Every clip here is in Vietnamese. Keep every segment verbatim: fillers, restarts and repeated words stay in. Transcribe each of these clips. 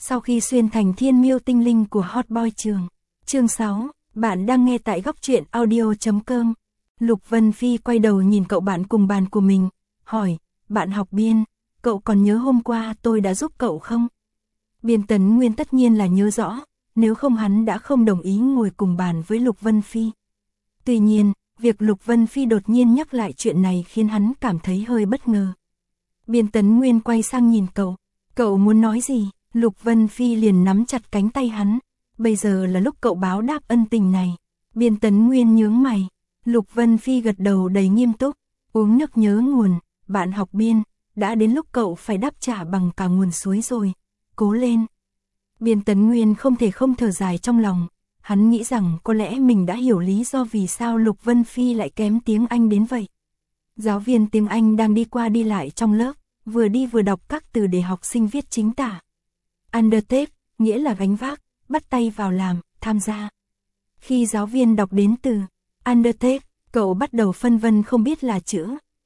Sau khi xuyên thành thiên miêu tinh linh của Hot Boy trường. Chương sáu, bạn đang nghe tại góc truyện audio chấm com. Lục Vân Phi quay đầu nhìn cậu bạn cùng bàn của mình, hỏi, bạn học Biên, cậu còn nhớ hôm qua tôi đã giúp cậu không? Biên Tấn Nguyên tất nhiên là nhớ rõ, nếu không hắn đã không đồng ý ngồi cùng bàn với Lục Vân Phi. Tuy nhiên, việc Lục Vân Phi đột nhiên nhắc lại chuyện này khiến hắn cảm thấy hơi bất ngờ. Biên Tấn Nguyên quay sang nhìn cậu, cậu muốn nói gì? Lục Vân Phi liền nắm chặt cánh tay hắn, bây giờ là lúc cậu báo đáp ân tình này. Biên Tấn Nguyên nhướng mày, Lục Vân Phi gật đầu đầy nghiêm túc, uống nước nhớ nguồn, bạn học Biên, đã đến lúc cậu phải đáp trả bằng cả nguồn suối rồi, cố lên. Biên Tấn Nguyên không thể không thở dài trong lòng, hắn nghĩ rằng có lẽ mình đã hiểu lý do vì sao Lục Vân Phi lại kém tiếng Anh đến vậy. Giáo viên tiếng Anh đang đi qua đi lại trong lớp, vừa đi vừa đọc các từ để học sinh viết chính tả. Undertake, nghĩa là gánh vác, bắt tay vào làm, tham gia. Khi giáo viên đọc đến từ undertake, cậu bắt đầu phân vân không biết là chữ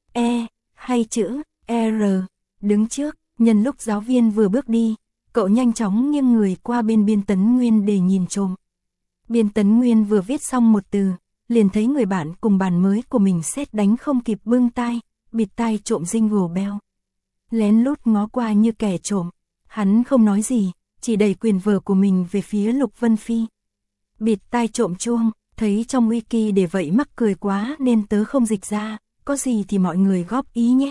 E hay chữ R. Đứng trước, nhân lúc giáo viên vừa bước đi, cậu nhanh chóng nghiêng người qua bên Biên Tấn Nguyên để nhìn trộm. Biên Tấn Nguyên vừa viết xong một từ, liền thấy người bạn cùng bàn mới của mình sét đánh không kịp bưng tai, bịt tai trộm jingle bell. Lén lút ngó qua như kẻ trộm, hắn không nói gì, chỉ đẩy quyền vở của mình về phía Lục Vân Phi. Bịt tai trộm chuông, thấy trong wiki để vậy mắc cười quá nên tớ không dịch ra, có gì thì mọi người góp ý nhé.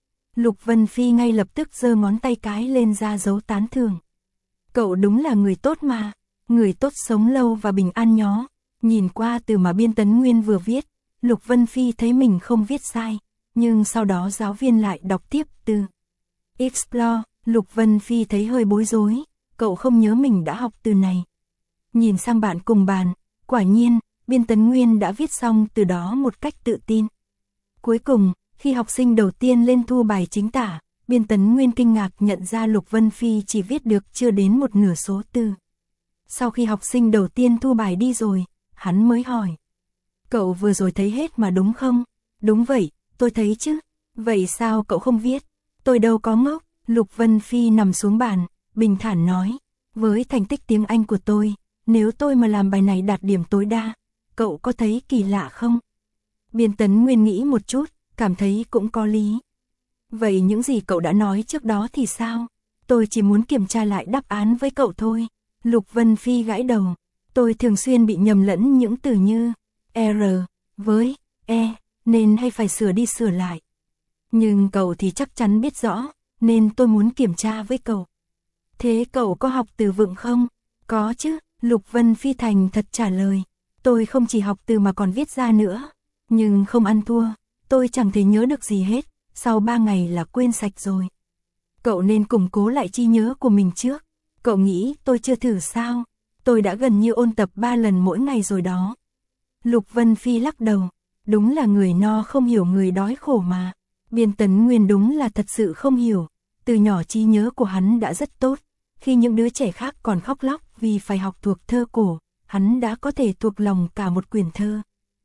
Lục Vân Phi ngay lập tức giơ ngón tay cái lên ra dấu tán thưởng. Cậu đúng là người tốt mà, người tốt sống lâu và bình an nhó. Nhìn qua từ mà Biên Tấn Nguyên vừa viết, Lục Vân Phi thấy mình không viết sai, nhưng sau đó giáo viên lại đọc tiếp từ explore. Lục Vân Phi thấy hơi bối rối, cậu không nhớ mình đã học từ này. Nhìn sang bạn cùng bàn, quả nhiên, Biên Tấn Nguyên đã viết xong từ đó một cách tự tin. Cuối cùng, khi học sinh đầu tiên lên thu bài chính tả, Biên Tấn Nguyên kinh ngạc nhận ra Lục Vân Phi chỉ viết được chưa đến một nửa số từ. Sau khi học sinh đầu tiên thu bài đi rồi, hắn mới hỏi. Cậu vừa rồi thấy hết mà đúng không? Đúng vậy, tôi thấy chứ. Vậy sao cậu không viết? Tôi đâu có ngốc. Lục Vân Phi nằm xuống bàn, bình thản nói. Với thành tích tiếng Anh của tôi, nếu tôi mà làm bài này đạt điểm tối đa, cậu có thấy kỳ lạ không? Biên Tấn Nguyên nghĩ một chút, cảm thấy cũng có lý. Vậy những gì cậu đã nói trước đó thì sao? Tôi chỉ muốn kiểm tra lại đáp án với cậu thôi. Lục Vân Phi gãi đầu. Tôi thường xuyên bị nhầm lẫn những từ như R với E, nên hay phải sửa đi sửa lại. Nhưng cậu thì chắc chắn biết rõ, nên tôi muốn kiểm tra với cậu. Thế cậu có học từ vựng không? Có chứ, Lục Vân Phi thành thật trả lời. Tôi không chỉ học từ mà còn viết ra nữa. Nhưng không ăn thua, tôi chẳng thể nhớ được gì hết, sau ba ngày là quên sạch rồi. Cậu nên củng cố lại trí nhớ của mình trước. Cậu nghĩ tôi chưa thử sao? Tôi đã gần như ôn tập ba lần mỗi ngày rồi đó. Lục Vân Phi lắc đầu. Đúng là người no không hiểu người đói khổ mà. Biên Tấn Nguyên đúng là thật sự không hiểu. Từ nhỏ trí nhớ của hắn đã rất tốt. Khi những đứa trẻ khác còn khóc lóc vì phải học thuộc thơ cổ, hắn đã có thể thuộc lòng cả một quyển thơ.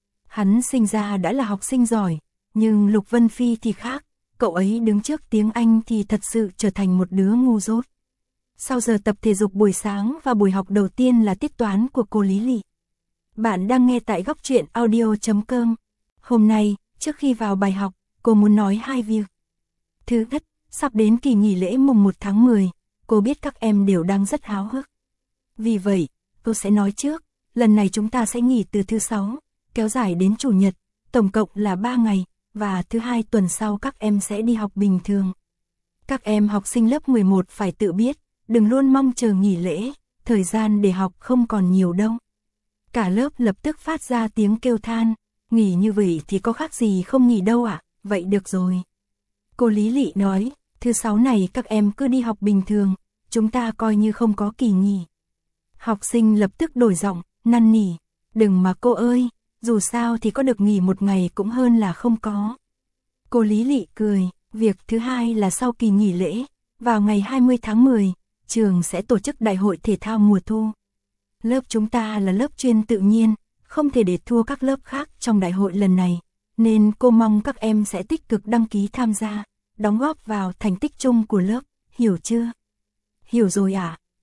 Hắn sinh ra đã là học sinh giỏi, nhưng Lục Vân Phi thì khác. Cậu ấy đứng trước tiếng Anh thì thật sự trở thành một đứa ngu dốt. Sau giờ tập thể dục buổi sáng và buổi học đầu tiên là tiết toán của cô Lý Lị. Bạn đang nghe tại góc truyện audio chấm com. Hôm nay, trước khi vào bài học, cô muốn nói hai việc. Thứ nhất, sắp đến kỳ nghỉ lễ mùng một tháng mười, cô biết các em đều đang rất háo hức. Vì vậy, cô sẽ nói trước, lần này chúng ta sẽ nghỉ từ thứ sáu, kéo dài đến chủ nhật, tổng cộng là ba ngày, và thứ hai tuần sau các em sẽ đi học bình thường. Các em học sinh lớp mười một phải tự biết, đừng luôn mong chờ nghỉ lễ, thời gian để học không còn nhiều đâu. Cả lớp lập tức phát ra tiếng kêu than, nghỉ như vậy thì có khác gì không nghỉ đâu ạ, à? Vậy được rồi. Cô Lý Lị nói, thứ sáu này các em cứ đi học bình thường, chúng ta coi như không có kỳ nghỉ. Học sinh lập tức đổi giọng, năn nỉ, đừng mà cô ơi, dù sao thì có được nghỉ một ngày cũng hơn là không có. Cô Lý Lị cười, việc thứ hai là sau kỳ nghỉ lễ, vào ngày hai mươi tháng mười, trường sẽ tổ chức đại hội thể thao mùa thu. Lớp chúng ta là lớp chuyên tự nhiên, không thể để thua các lớp khác trong đại hội lần này, nên cô mong các em sẽ tích cực đăng ký tham gia, đóng góp vào thành tích chung của lớp, hiểu chưa? Hiểu rồi ạ. À?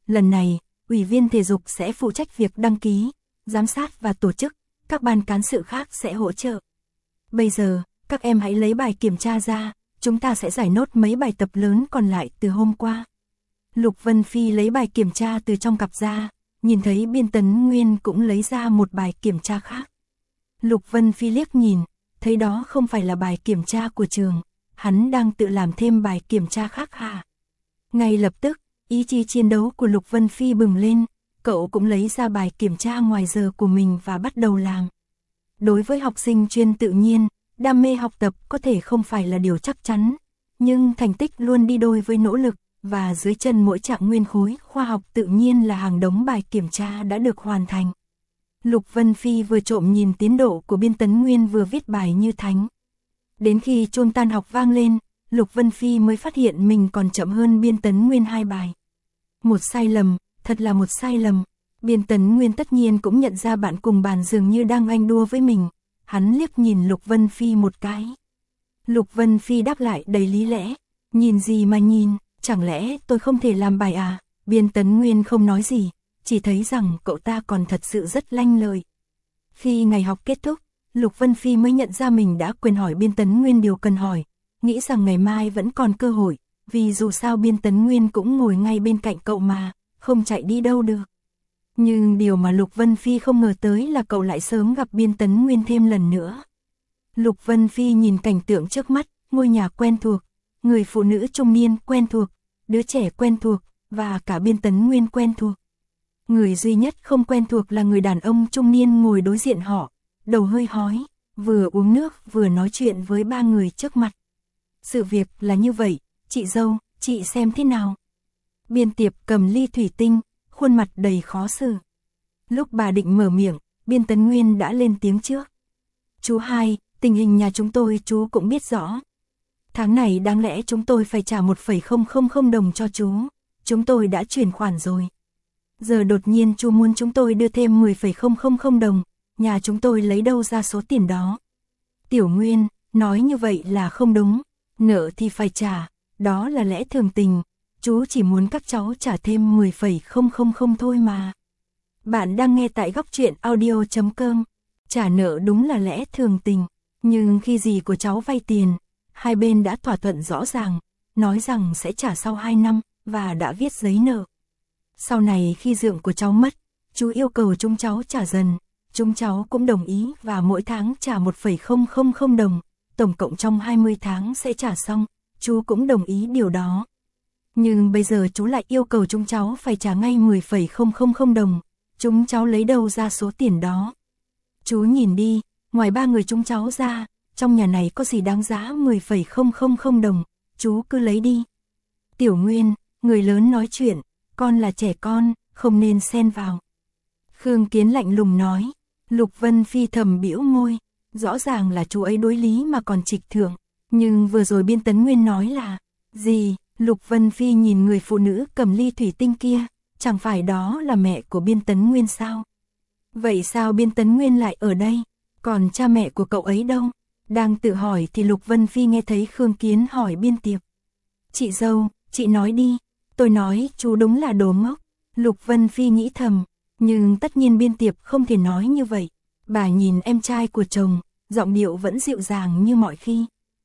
lần này, ủy viên thể dục sẽ phụ trách việc đăng ký, giám sát và tổ chức, các ban cán sự khác sẽ hỗ trợ. Bây giờ, các em hãy lấy bài kiểm tra ra, chúng ta sẽ giải nốt mấy bài tập lớn còn lại từ hôm qua. Lục Vân Phi lấy bài kiểm tra từ trong cặp ra, nhìn thấy Biên Tấn Nguyên cũng lấy ra một bài kiểm tra khác. Lục Vân Phi liếc nhìn, thấy đó không phải là bài kiểm tra của trường, hắn đang tự làm thêm bài kiểm tra khác hả? Ngay lập tức, ý chí chiến đấu của Lục Vân Phi bừng lên, cậu cũng lấy ra bài kiểm tra ngoài giờ của mình và bắt đầu làm. Đối với học sinh chuyên tự nhiên, đam mê học tập có thể không phải là điều chắc chắn, nhưng thành tích luôn đi đôi với nỗ lực, và dưới chân mỗi trạng nguyên khối khoa học tự nhiên là hàng đống bài kiểm tra đã được hoàn thành. Lục Vân Phi vừa trộm nhìn tiến độ của Biên Tấn Nguyên vừa viết bài như thánh. Đến khi chuông tan học vang lên, Lục Vân Phi mới phát hiện mình còn chậm hơn Biên Tấn Nguyên hai bài. Một sai lầm, thật là một sai lầm. Biên Tấn Nguyên tất nhiên cũng nhận ra bạn cùng bàn dường như đang ganh đua với mình. Hắn liếc nhìn Lục Vân Phi một cái. Lục Vân Phi đáp lại đầy lý lẽ. Nhìn gì mà nhìn, chẳng lẽ tôi không thể làm bài à? Biên Tấn Nguyên không nói gì, chỉ thấy rằng cậu ta còn thật sự rất lanh lợi. Khi ngày học kết thúc, Lục Vân Phi mới nhận ra mình đã quên hỏi Biên Tấn Nguyên điều cần hỏi, nghĩ rằng ngày mai vẫn còn cơ hội, vì dù sao Biên Tấn Nguyên cũng ngồi ngay bên cạnh cậu mà, không chạy đi đâu được. Nhưng điều mà Lục Vân Phi không ngờ tới là cậu lại sớm gặp Biên Tấn Nguyên thêm lần nữa. Lục Vân Phi nhìn cảnh tượng trước mắt, ngôi nhà quen thuộc, người phụ nữ trung niên quen thuộc, đứa trẻ quen thuộc, và cả Biên Tấn Nguyên quen thuộc. Người duy nhất không quen thuộc là người đàn ông trung niên ngồi đối diện họ, đầu hơi hói, vừa uống nước vừa nói chuyện với ba người trước mặt. Sự việc là như vậy, chị dâu, chị xem thế nào? Biên Tiệp cầm ly thủy tinh, khuôn mặt đầy khó xử. Lúc bà định mở miệng, Biên Tấn Nguyên đã lên tiếng trước. Chú hai, tình hình nhà chúng tôi chú cũng biết rõ. Tháng này đáng lẽ chúng tôi phải trả một phẩy không không không đồng cho chú, chúng tôi đã chuyển khoản rồi. Giờ đột nhiên chú muốn chúng tôi đưa thêm mười phẩy không không không đồng, nhà chúng tôi lấy đâu ra số tiền đó? Tiểu Nguyên, nói như vậy là không đúng, nợ thì phải trả, đó là lẽ thường tình, chú chỉ muốn các cháu trả thêm mười phẩy không không không thôi mà. Bạn đang nghe tại góc truyện audio chấm com, trả nợ đúng là lẽ thường tình, nhưng khi dì của cháu vay tiền, hai bên đã thỏa thuận rõ ràng, nói rằng sẽ trả sau hai năm, và đã viết giấy nợ. Sau này khi dượng của cháu mất, chú yêu cầu chúng cháu trả dần, chúng cháu cũng đồng ý và mỗi tháng trả một phẩy không không không đồng, tổng cộng trong hai mươi tháng sẽ trả xong, chú cũng đồng ý điều đó. Nhưng bây giờ chú lại yêu cầu chúng cháu phải trả ngay mười phẩy không không không đồng, chúng cháu lấy đâu ra số tiền đó? Chú nhìn đi, ngoài ba người chúng cháu ra, trong nhà này có gì đáng giá mười phẩy không không không đồng, chú cứ lấy đi. Tiểu Nguyên, người lớn nói chuyện, con là trẻ con, không nên xen vào. Khương Kiến lạnh lùng nói. Lục Vân Phi thầm bĩu môi, rõ ràng là chú ấy đối lý mà còn trịch thượng, nhưng vừa rồi Biên Tấn Nguyên nói là, gì? Lục Vân Phi nhìn người phụ nữ cầm ly thủy tinh kia, chẳng phải đó là mẹ của Biên Tấn Nguyên sao? Vậy sao Biên Tấn Nguyên lại ở đây? Còn cha mẹ của cậu ấy đâu? Đang tự hỏi thì Lục Vân Phi nghe thấy Khương Kiến hỏi Biên Tiệp. Chị dâu, chị nói đi. Tôi nói chú đúng là đồ ngốc. Lục Vân Phi nghĩ thầm, nhưng tất nhiên Biên Tiệp không thể nói như vậy. Bà nhìn em trai của chồng, giọng điệu vẫn dịu dàng như mọi khi.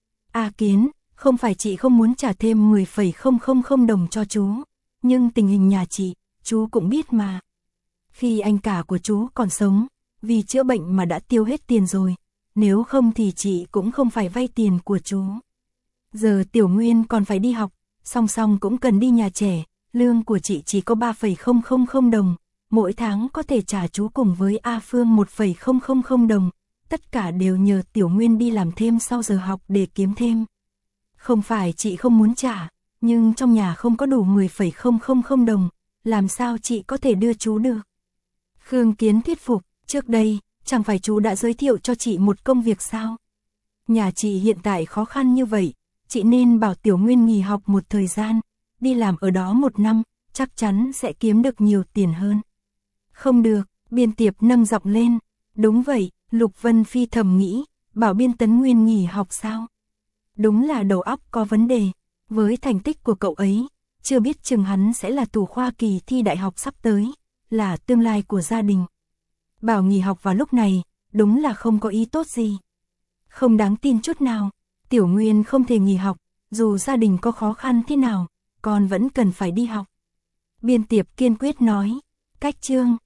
A Kiến, không phải chị không muốn trả thêm mười phẩy không không không đồng cho chú, nhưng tình hình nhà chị, chú cũng biết mà. Khi anh cả của chú còn sống, vì chữa bệnh mà đã tiêu hết tiền rồi, nếu không thì chị cũng không phải vay tiền của chú. Giờ Tiểu Nguyên còn phải đi học, song song cũng cần đi nhà trẻ, lương của chị chỉ có ba phẩy không không không đồng, mỗi tháng có thể trả chú cùng với A Phương một phẩy không không không đồng, tất cả đều nhờ Tiểu Nguyên đi làm thêm sau giờ học để kiếm thêm. Không phải chị không muốn trả, nhưng trong nhà không có đủ mười phẩy không không không đồng, làm sao chị có thể đưa chú được? Khương Kiến thuyết phục, trước đây, chẳng phải chú đã giới thiệu cho chị một công việc sao? Nhà chị hiện tại khó khăn như vậy, chị nên bảo Tiểu Nguyên nghỉ học một thời gian, đi làm ở đó một năm, chắc chắn sẽ kiếm được nhiều tiền hơn. Không được, Biên Tiệp nâng giọng lên. Đúng vậy, Lục Vân Phi thầm nghĩ, bảo Biên Tấn Nguyên nghỉ học sao? Đúng là đầu óc có vấn đề, với thành tích của cậu ấy, chưa biết chừng hắn sẽ là thủ khoa kỳ thi đại học sắp tới, là tương lai của gia đình. Bảo nghỉ học vào lúc này, đúng là không có ý tốt gì. Không đáng tin chút nào, Tiểu Nguyên không thể nghỉ học, dù gia đình có khó khăn thế nào, con vẫn cần phải đi học. Biên Tiệp kiên quyết nói, cách Trương,